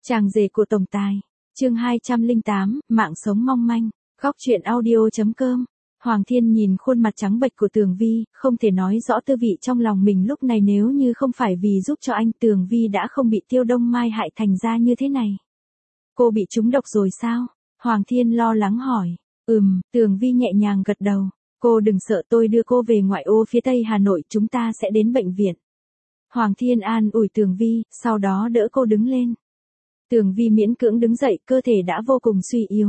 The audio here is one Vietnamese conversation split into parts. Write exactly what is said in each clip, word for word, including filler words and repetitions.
Chàng rể của tổng tài. Chương hai trăm lẻ tám, mạng sống mong manh. Góc truyện audio.com. Hoàng Thiên nhìn khuôn mặt trắng bệch của Tường Vi, không thể nói rõ tư vị trong lòng mình lúc này, nếu như không phải vì giúp cho anh, Tường Vi đã không bị Tiêu Đông Mai hại thành ra như thế này. Cô bị trúng độc rồi sao? Hoàng Thiên lo lắng hỏi. Ừm, Tường Vi nhẹ nhàng gật đầu. Cô đừng sợ, tôi đưa cô về ngoại ô phía Tây Hà Nội, chúng ta sẽ đến bệnh viện. Hoàng Thiên an ủi Tường Vi, sau đó đỡ cô đứng lên. Tường Vi miễn cưỡng đứng dậy, cơ thể đã vô cùng suy yếu.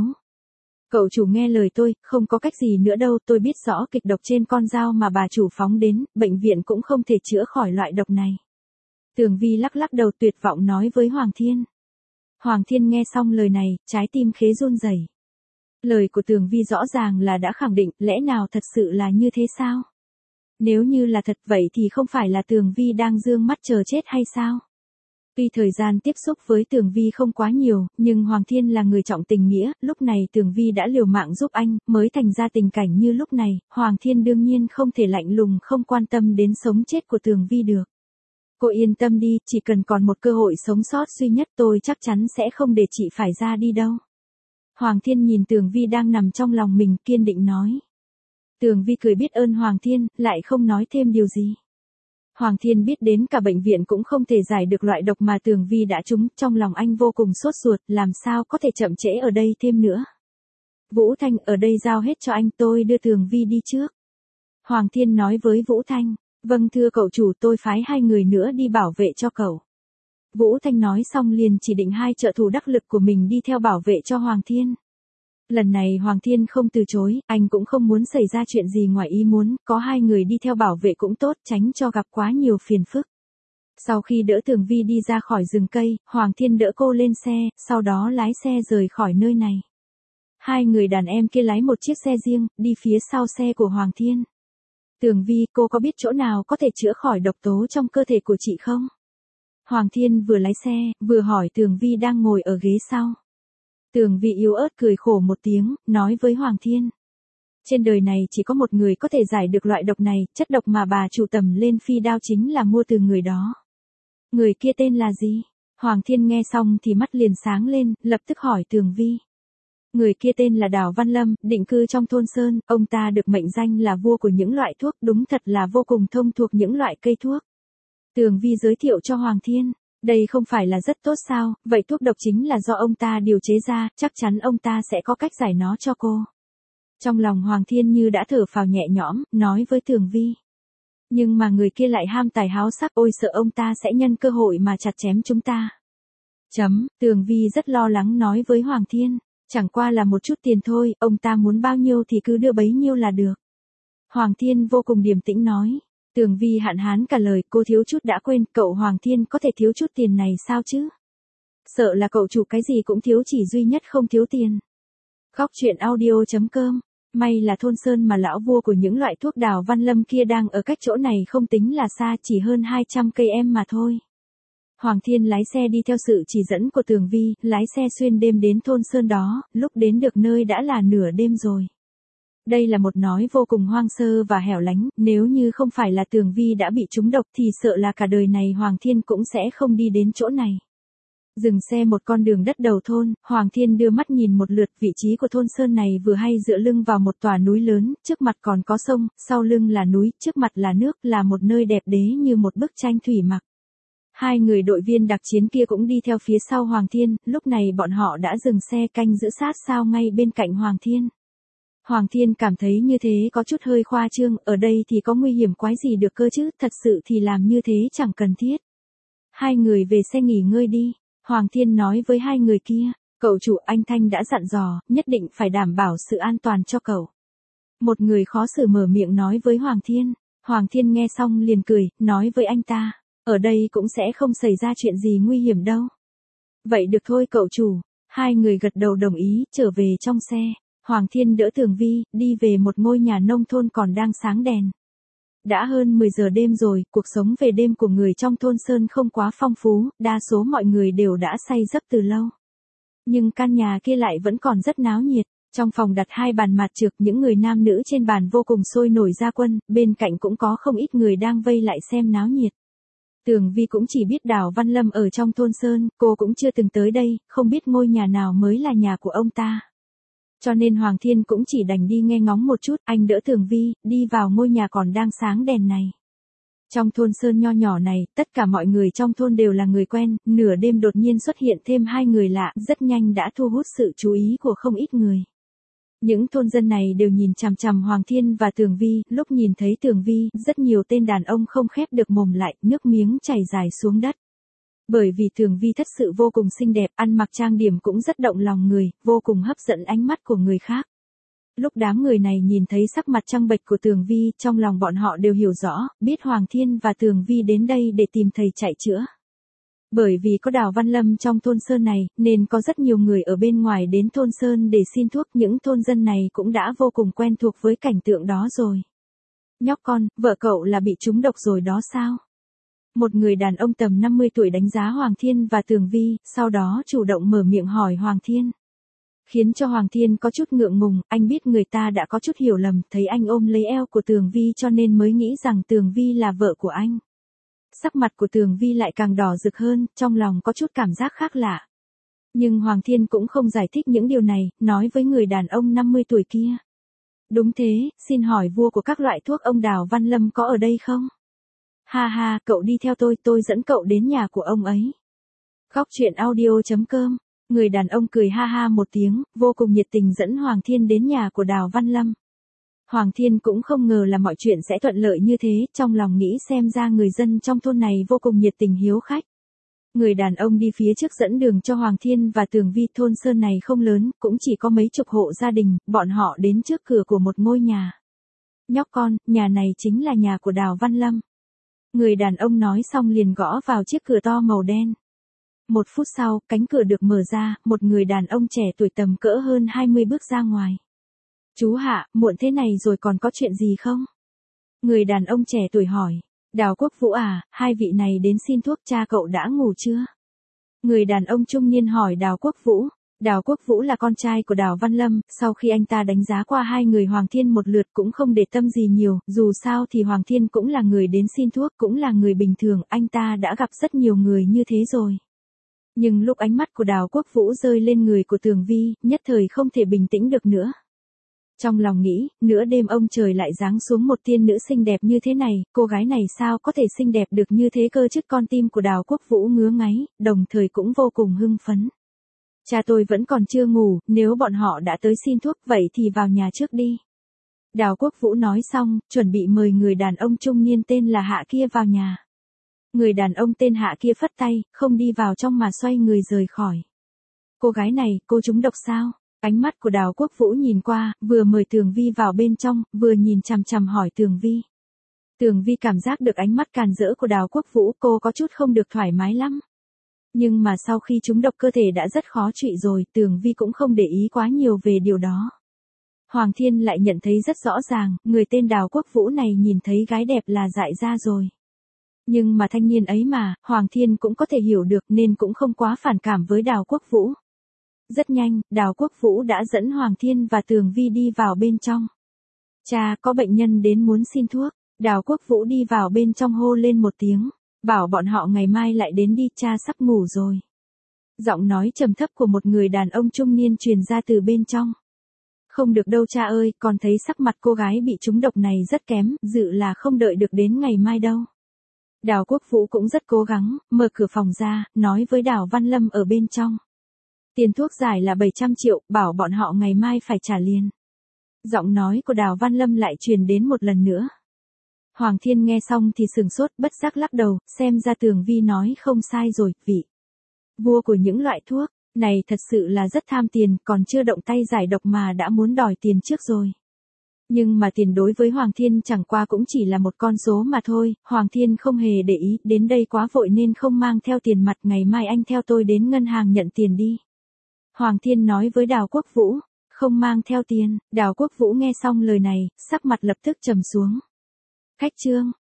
Cậu chủ nghe lời tôi, không có cách gì nữa đâu, tôi biết rõ kịch độc trên con dao mà bà chủ phóng đến, bệnh viện cũng không thể chữa khỏi loại độc này. Tường Vi lắc lắc đầu tuyệt vọng nói với Hoàng Thiên. Hoàng Thiên nghe xong lời này, trái tim khế run rẩy. Lời của Tường Vi rõ ràng là đã khẳng định, lẽ nào thật sự là như thế sao? Nếu như là thật vậy thì không phải là Tường Vi đang dương mắt chờ chết hay sao? Tuy thời gian tiếp xúc với Tường Vi không quá nhiều, nhưng Hoàng Thiên là người trọng tình nghĩa, lúc này Tường Vi đã liều mạng giúp anh, mới thành ra tình cảnh như lúc này, Hoàng Thiên đương nhiên không thể lạnh lùng không quan tâm đến sống chết của Tường Vi được. Cô yên tâm đi, chỉ cần còn một cơ hội sống sót duy nhất tôi chắc chắn sẽ không để chị phải ra đi đâu. Hoàng Thiên nhìn Tường Vi đang nằm trong lòng mình, kiên định nói. Tường Vi cười biết ơn Hoàng Thiên, lại không nói thêm điều gì. Hoàng Thiên biết đến cả bệnh viện cũng không thể giải được loại độc mà Tường Vi đã trúng, trong lòng anh vô cùng sốt ruột, làm sao có thể chậm trễ ở đây thêm nữa. Vũ Thanh, ở đây giao hết cho anh, tôi đưa Tường Vi đi trước. Hoàng Thiên nói với Vũ Thanh, vâng thưa cậu chủ, tôi phái hai người nữa đi bảo vệ cho cậu. Vũ Thanh nói xong liền chỉ định hai trợ thủ đắc lực của mình đi theo bảo vệ cho Hoàng Thiên. Lần này Hoàng Thiên không từ chối, anh cũng không muốn xảy ra chuyện gì ngoài ý muốn, có hai người đi theo bảo vệ cũng tốt, tránh cho gặp quá nhiều phiền phức. Sau khi đỡ Tường Vi đi ra khỏi rừng cây, Hoàng Thiên đỡ cô lên xe, sau đó lái xe rời khỏi nơi này. Hai người đàn em kia lái một chiếc xe riêng, đi phía sau xe của Hoàng Thiên. Tường Vi, cô có biết chỗ nào có thể chữa khỏi độc tố trong cơ thể của chị không? Hoàng Thiên vừa lái xe, vừa hỏi Tường Vi đang ngồi ở ghế sau. Tường Vi yếu ớt cười khổ một tiếng, nói với Hoàng Thiên. Trên đời này chỉ có một người có thể giải được loại độc này, chất độc mà bà chủ tầm lên phi đao chính là mua từ người đó. Người kia tên là gì? Hoàng Thiên nghe xong thì mắt liền sáng lên, lập tức hỏi Tường Vi. Người kia tên là Đào Văn Lâm, định cư trong thôn Sơn, ông ta được mệnh danh là vua của những loại thuốc, đúng thật là vô cùng thông thuộc những loại cây thuốc. Tường Vi giới thiệu cho Hoàng Thiên. Đây không phải là rất tốt sao, vậy thuốc độc chính là do ông ta điều chế ra, chắc chắn ông ta sẽ có cách giải nó cho cô. Trong lòng Hoàng Thiên như đã thở phào nhẹ nhõm, nói với Tường Vi. Nhưng mà người kia lại ham tài háo sắc, ôi sợ ông ta sẽ nhân cơ hội mà chặt chém chúng ta. Chấm, Tường Vi rất lo lắng nói với Hoàng Thiên, chẳng qua là một chút tiền thôi, ông ta muốn bao nhiêu thì cứ đưa bấy nhiêu là được. Hoàng Thiên vô cùng điềm tĩnh nói. Tường Vi hạn hán cả lời, cô thiếu chút đã quên, cậu Hoàng Thiên có thể thiếu chút tiền này sao chứ? Sợ là cậu chủ cái gì cũng thiếu, chỉ duy nhất không thiếu tiền. Góc truyện audio.com. May là thôn Sơn mà lão vua của những loại thuốc Đào Văn Lâm kia đang ở cách chỗ này không tính là xa, chỉ hơn hai trăm cây em mà thôi. Hoàng Thiên lái xe đi theo sự chỉ dẫn của Tường Vi, lái xe xuyên đêm đến thôn Sơn đó, lúc đến được nơi đã là nửa đêm rồi. Đây là một nói vô cùng hoang sơ và hẻo lánh, nếu như không phải là Tường Vi đã bị trúng độc thì sợ là cả đời này Hoàng Thiên cũng sẽ không đi đến chỗ này. Dừng xe một con đường đất đầu thôn, Hoàng Thiên đưa mắt nhìn một lượt, vị trí của thôn Sơn này vừa hay dựa lưng vào một tòa núi lớn, trước mặt còn có sông, sau lưng là núi, trước mặt là nước, là một nơi đẹp đẽ như một bức tranh thủy mặc. Hai người đội viên đặc chiến kia cũng đi theo phía sau Hoàng Thiên, lúc này bọn họ đã dừng xe canh giữ sát sao ngay bên cạnh Hoàng Thiên. Hoàng Thiên cảm thấy như thế có chút hơi khoa trương, ở đây thì có nguy hiểm quái gì được cơ chứ, thật sự thì làm như thế chẳng cần thiết. Hai người về xe nghỉ ngơi đi, Hoàng Thiên nói với hai người kia, cậu chủ, anh Thanh đã dặn dò, nhất định phải đảm bảo sự an toàn cho cậu. Một người khó xử mở miệng nói với Hoàng Thiên, Hoàng Thiên nghe xong liền cười, nói với anh ta, ở đây cũng sẽ không xảy ra chuyện gì nguy hiểm đâu. Vậy được thôi cậu chủ, hai người gật đầu đồng ý, trở về trong xe. Hoàng Thiên đỡ Tường Vi, đi về một ngôi nhà nông thôn còn đang sáng đèn. Đã hơn mười giờ đêm rồi, cuộc sống về đêm của người trong thôn Sơn không quá phong phú, đa số mọi người đều đã say giấc từ lâu. Nhưng căn nhà kia lại vẫn còn rất náo nhiệt, trong phòng đặt hai bàn mạt trược, những người nam nữ trên bàn vô cùng sôi nổi ra quân, bên cạnh cũng có không ít người đang vây lại xem náo nhiệt. Tường Vi cũng chỉ biết Đào Văn Lâm ở trong thôn Sơn, cô cũng chưa từng tới đây, không biết ngôi nhà nào mới là nhà của ông ta. Cho nên Hoàng Thiên cũng chỉ đành đi nghe ngóng một chút, anh đỡ Tường Vi, đi vào ngôi nhà còn đang sáng đèn này. Trong thôn Sơn nho nhỏ này, tất cả mọi người trong thôn đều là người quen, nửa đêm đột nhiên xuất hiện thêm hai người lạ, rất nhanh đã thu hút sự chú ý của không ít người. Những thôn dân này đều nhìn chằm chằm Hoàng Thiên và Tường Vi, lúc nhìn thấy Tường Vi, rất nhiều tên đàn ông không khép được mồm lại, nước miếng chảy dài xuống đất. Bởi vì Tường Vi thật sự vô cùng xinh đẹp, ăn mặc trang điểm cũng rất động lòng người, vô cùng hấp dẫn ánh mắt của người khác. Lúc đám người này nhìn thấy sắc mặt trắng bệch của Tường Vi, trong lòng bọn họ đều hiểu rõ, biết Hoàng Thiên và Tường Vi đến đây để tìm thầy chạy chữa. Bởi vì có Đào Văn Lâm trong thôn Sơn này, nên có rất nhiều người ở bên ngoài đến thôn Sơn để xin thuốc, những thôn dân này cũng đã vô cùng quen thuộc với cảnh tượng đó rồi. Nhóc con, vợ cậu là bị trúng độc rồi đó sao? Một người đàn ông tầm năm mươi tuổi đánh giá Hoàng Thiên và Tường Vi, sau đó chủ động mở miệng hỏi Hoàng Thiên. Khiến cho Hoàng Thiên có chút ngượng ngùng, anh biết người ta đã có chút hiểu lầm, thấy anh ôm lấy eo của Tường Vi cho nên mới nghĩ rằng Tường Vi là vợ của anh. Sắc mặt của Tường Vi lại càng đỏ rực hơn, trong lòng có chút cảm giác khác lạ. Nhưng Hoàng Thiên cũng không giải thích những điều này, nói với người đàn ông năm mươi tuổi kia. Đúng thế, xin hỏi vua của các loại thuốc ông Đào Văn Lâm có ở đây không? Ha ha, cậu đi theo tôi, tôi dẫn cậu đến nhà của ông ấy. Góc truyện audio chấm com. Người đàn ông cười ha ha một tiếng, vô cùng nhiệt tình dẫn Hoàng Thiên đến nhà của Đào Văn Lâm. Hoàng Thiên cũng không ngờ là mọi chuyện sẽ thuận lợi như thế, trong lòng nghĩ xem ra người dân trong thôn này vô cùng nhiệt tình hiếu khách. Người đàn ông đi phía trước dẫn đường cho Hoàng Thiên và Tường Vi. Thôn Sơn này không lớn, cũng chỉ có mấy chục hộ gia đình, bọn họ đến trước cửa của một ngôi nhà. Nhóc con, nhà này chính là nhà của Đào Văn Lâm. Người đàn ông nói xong liền gõ vào chiếc cửa to màu đen. Một phút sau, cánh cửa được mở ra, một người đàn ông trẻ tuổi tầm cỡ hơn hai mươi bước ra ngoài. Chú Hạ, muộn thế này rồi còn có chuyện gì không? Người đàn ông trẻ tuổi hỏi. Đào Quốc Vũ à, hai vị này đến xin thuốc, cha cậu đã ngủ chưa? Người đàn ông trung niên hỏi Đào Quốc Vũ. Đào Quốc Vũ là con trai của Đào Văn Lâm, sau khi anh ta đánh giá qua hai người Hoàng Thiên một lượt cũng không để tâm gì nhiều, dù sao thì Hoàng Thiên cũng là người đến xin thuốc, cũng là người bình thường, anh ta đã gặp rất nhiều người như thế rồi. Nhưng lúc ánh mắt của Đào Quốc Vũ rơi lên người của Tường Vi, nhất thời không thể bình tĩnh được nữa. Trong lòng nghĩ, nửa đêm ông trời lại giáng xuống một tiên nữ xinh đẹp như thế này, cô gái này sao có thể xinh đẹp được như thế cơ chứ? Con tim của Đào Quốc Vũ ngứa ngáy, đồng thời cũng vô cùng hưng phấn. Cha tôi vẫn còn chưa ngủ, nếu bọn họ đã tới xin thuốc vậy thì vào nhà trước đi. Đào Quốc Vũ nói xong, chuẩn bị mời người đàn ông trung niên tên là Hạ kia vào nhà. Người đàn ông tên Hạ kia phất tay, không đi vào trong mà xoay người rời khỏi. Cô gái này, cô trúng độc sao? Ánh mắt của Đào Quốc Vũ nhìn qua, vừa mời Tường Vi vào bên trong, vừa nhìn chằm chằm hỏi Tường Vi. Tường Vi cảm giác được ánh mắt càn rỡ của Đào Quốc Vũ, cô có chút không được thoải mái lắm. Nhưng mà sau khi trúng độc cơ thể đã rất khó trị rồi, Tường Vi cũng không để ý quá nhiều về điều đó. Hoàng Thiên lại nhận thấy rất rõ ràng, người tên Đào Quốc Vũ này nhìn thấy gái đẹp là dại ra rồi. Nhưng mà thanh niên ấy mà, Hoàng Thiên cũng có thể hiểu được nên cũng không quá phản cảm với Đào Quốc Vũ. Rất nhanh, Đào Quốc Vũ đã dẫn Hoàng Thiên và Tường Vi đi vào bên trong. Cha, có bệnh nhân đến muốn xin thuốc. Đào Quốc Vũ đi vào bên trong hô lên một tiếng. Bảo bọn họ ngày mai lại đến đi, cha sắp ngủ rồi. Giọng nói trầm thấp của một người đàn ông trung niên truyền ra từ bên trong. Không được đâu cha ơi, con thấy sắc mặt cô gái bị trúng độc này rất kém, dự là không đợi được đến ngày mai đâu. Đào Quốc Vũ cũng rất cố gắng, mở cửa phòng ra, nói với Đào Văn Lâm ở bên trong. Tiền thuốc giải là bảy trăm triệu, bảo bọn họ ngày mai phải trả liền. Giọng nói của Đào Văn Lâm lại truyền đến một lần nữa. Hoàng Thiên nghe xong thì sừng sốt, bất giác lắc đầu, xem ra Tường Vi nói không sai rồi, vị vua của những loại thuốc này thật sự là rất tham tiền, còn chưa động tay giải độc mà đã muốn đòi tiền trước rồi. Nhưng mà tiền đối với Hoàng Thiên chẳng qua cũng chỉ là một con số mà thôi, Hoàng Thiên không hề để ý, đến đây quá vội nên không mang theo tiền mặt, ngày mai anh theo tôi đến ngân hàng nhận tiền đi. Hoàng Thiên nói với Đào Quốc Vũ, không mang theo tiền. Đào Quốc Vũ nghe xong lời này, sắc mặt lập tức trầm xuống. Khách trương,